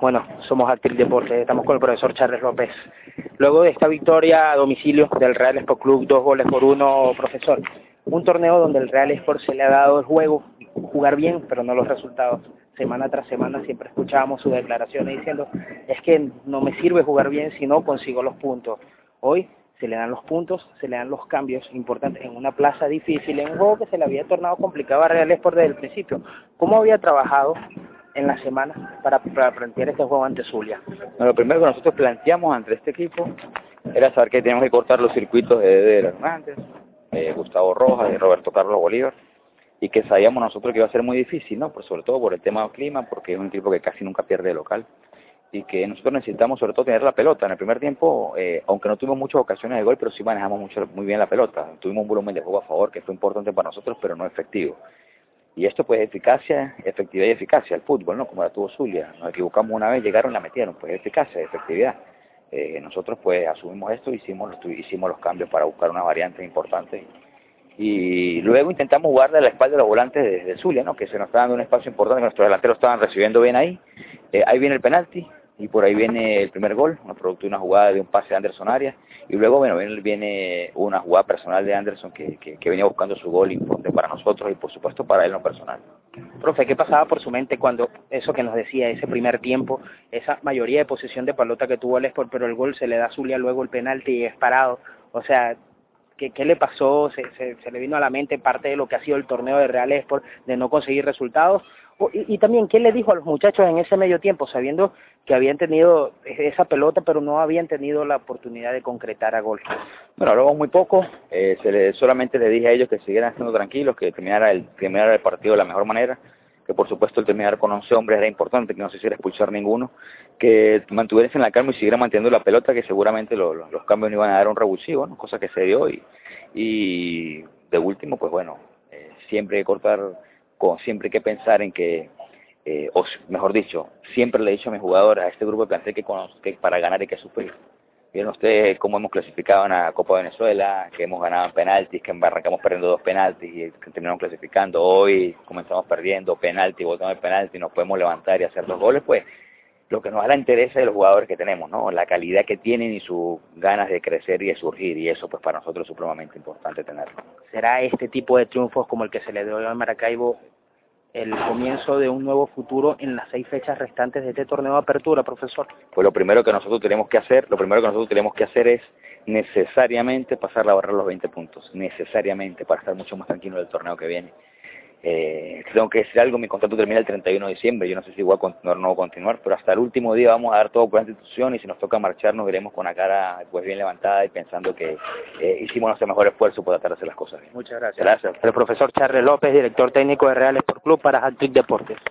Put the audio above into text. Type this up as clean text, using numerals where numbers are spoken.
Bueno, somos Actriz Deportes, estamos con el profesor Charles López. Luego de esta victoria a domicilio del Real Sport Club, 2-1, profesor, un torneo donde el Real Sport se le ha dado el juego, jugar bien, pero no los resultados. Semana tras semana siempre escuchábamos sus declaraciones diciendo, es que no me sirve jugar bien si no consigo los puntos. Hoy se le dan los puntos, se le dan los cambios importantes en una plaza difícil, en un juego que se le había tornado complicado a Real Sport desde el principio. ¿Cómo había trabajado en la semana para plantear este juego ante Zulia? Bueno, lo primero que nosotros planteamos ante este equipo era saber que teníamos que cortar los circuitos de Hernández, Gustavo Rojas y Roberto Carlos Bolívar, y que sabíamos nosotros que iba a ser muy difícil, ¿no? Pues sobre todo por el tema del clima, porque es un equipo que casi nunca pierde de local, y que nosotros necesitamos sobre todo tener la pelota. En el primer tiempo, aunque no tuvimos muchas ocasiones de gol, pero sí manejamos muy bien la pelota. Tuvimos un volumen de juego a favor que fue importante para nosotros, pero no efectivo. Y esto pues efectividad y eficacia, el fútbol, ¿no? Como la tuvo Zulia. Nos equivocamos una vez, llegaron y la metieron, pues eficacia, efectividad. Nosotros pues asumimos esto, hicimos los cambios para buscar una variante importante. Y luego intentamos jugar de la espalda de los volantes de Zulia, ¿no? Que se nos está dando un espacio importante, que nuestros delanteros estaban recibiendo bien ahí. Ahí viene el penalti, y por ahí viene el primer gol, producto de una jugada de un pase de Anderson Arias, y luego bueno viene una jugada personal de Anderson que venía buscando su gol importante para nosotros y por supuesto para él no personal. Profe, ¿qué pasaba por su mente cuando eso que nos decía, ese primer tiempo, esa mayoría de posesión de pelota que tuvo el Sport, pero el gol se le da a Zulia, luego el penalti y es parado? O sea, ¿qué le pasó? ¿Se le vino a la mente parte de lo que ha sido el torneo de Real Sport, de no conseguir resultados? Y también, ¿qué le dijo a los muchachos en ese medio tiempo, sabiendo que habían tenido esa pelota, pero no habían tenido la oportunidad de concretar a gol? Bueno, hablamos muy poco, solamente les dije a ellos que siguieran estando tranquilos, que terminara el partido de la mejor manera, que por supuesto el terminar con 11 hombres era importante, que no se hiciera expulsar ninguno, que mantuvieran la calma y siguieran manteniendo la pelota, que seguramente los cambios no iban a dar un revulsivo, ¿no? Cosa que se dio, y de último, pues bueno, siempre hay que cortar, siempre hay que pensar en que, o mejor dicho, siempre le he dicho a mis jugadores, a este grupo de plantel, que para ganar hay que sufrir. Vieron ustedes cómo hemos clasificado en la Copa Venezuela, que hemos ganado en penaltis, que arrancamos perdiendo 2 penaltis y que terminamos clasificando. Hoy comenzamos perdiendo penalti, voltamos el penalti, nos podemos levantar y hacer 2 goles, pues lo que nos da la interés de los jugadores que tenemos, ¿no? La calidad que tienen y sus ganas de crecer y de surgir, y eso pues para nosotros es supremamente importante tenerlo. ¿Será este tipo de triunfos como el que se le dio al Maracaibo el comienzo de un nuevo futuro en las 6 fechas restantes de este torneo de apertura, profesor? Pues lo primero que nosotros tenemos que hacer es necesariamente pasar la barrera de los 20 puntos, necesariamente, para estar mucho más tranquilo del torneo que viene. Tengo que decir algo, mi contrato termina el 31 de diciembre, yo no sé si voy a continuar o no voy a continuar, pero hasta el último día vamos a dar todo por la institución, y si nos toca marchar nos veremos con la cara pues bien levantada y pensando que hicimos nuestro mejor esfuerzo por tratar de hacer las cosas bien. Muchas gracias. Gracias. El profesor Charles López, director técnico de Real Sport Club para Actriz Deportes.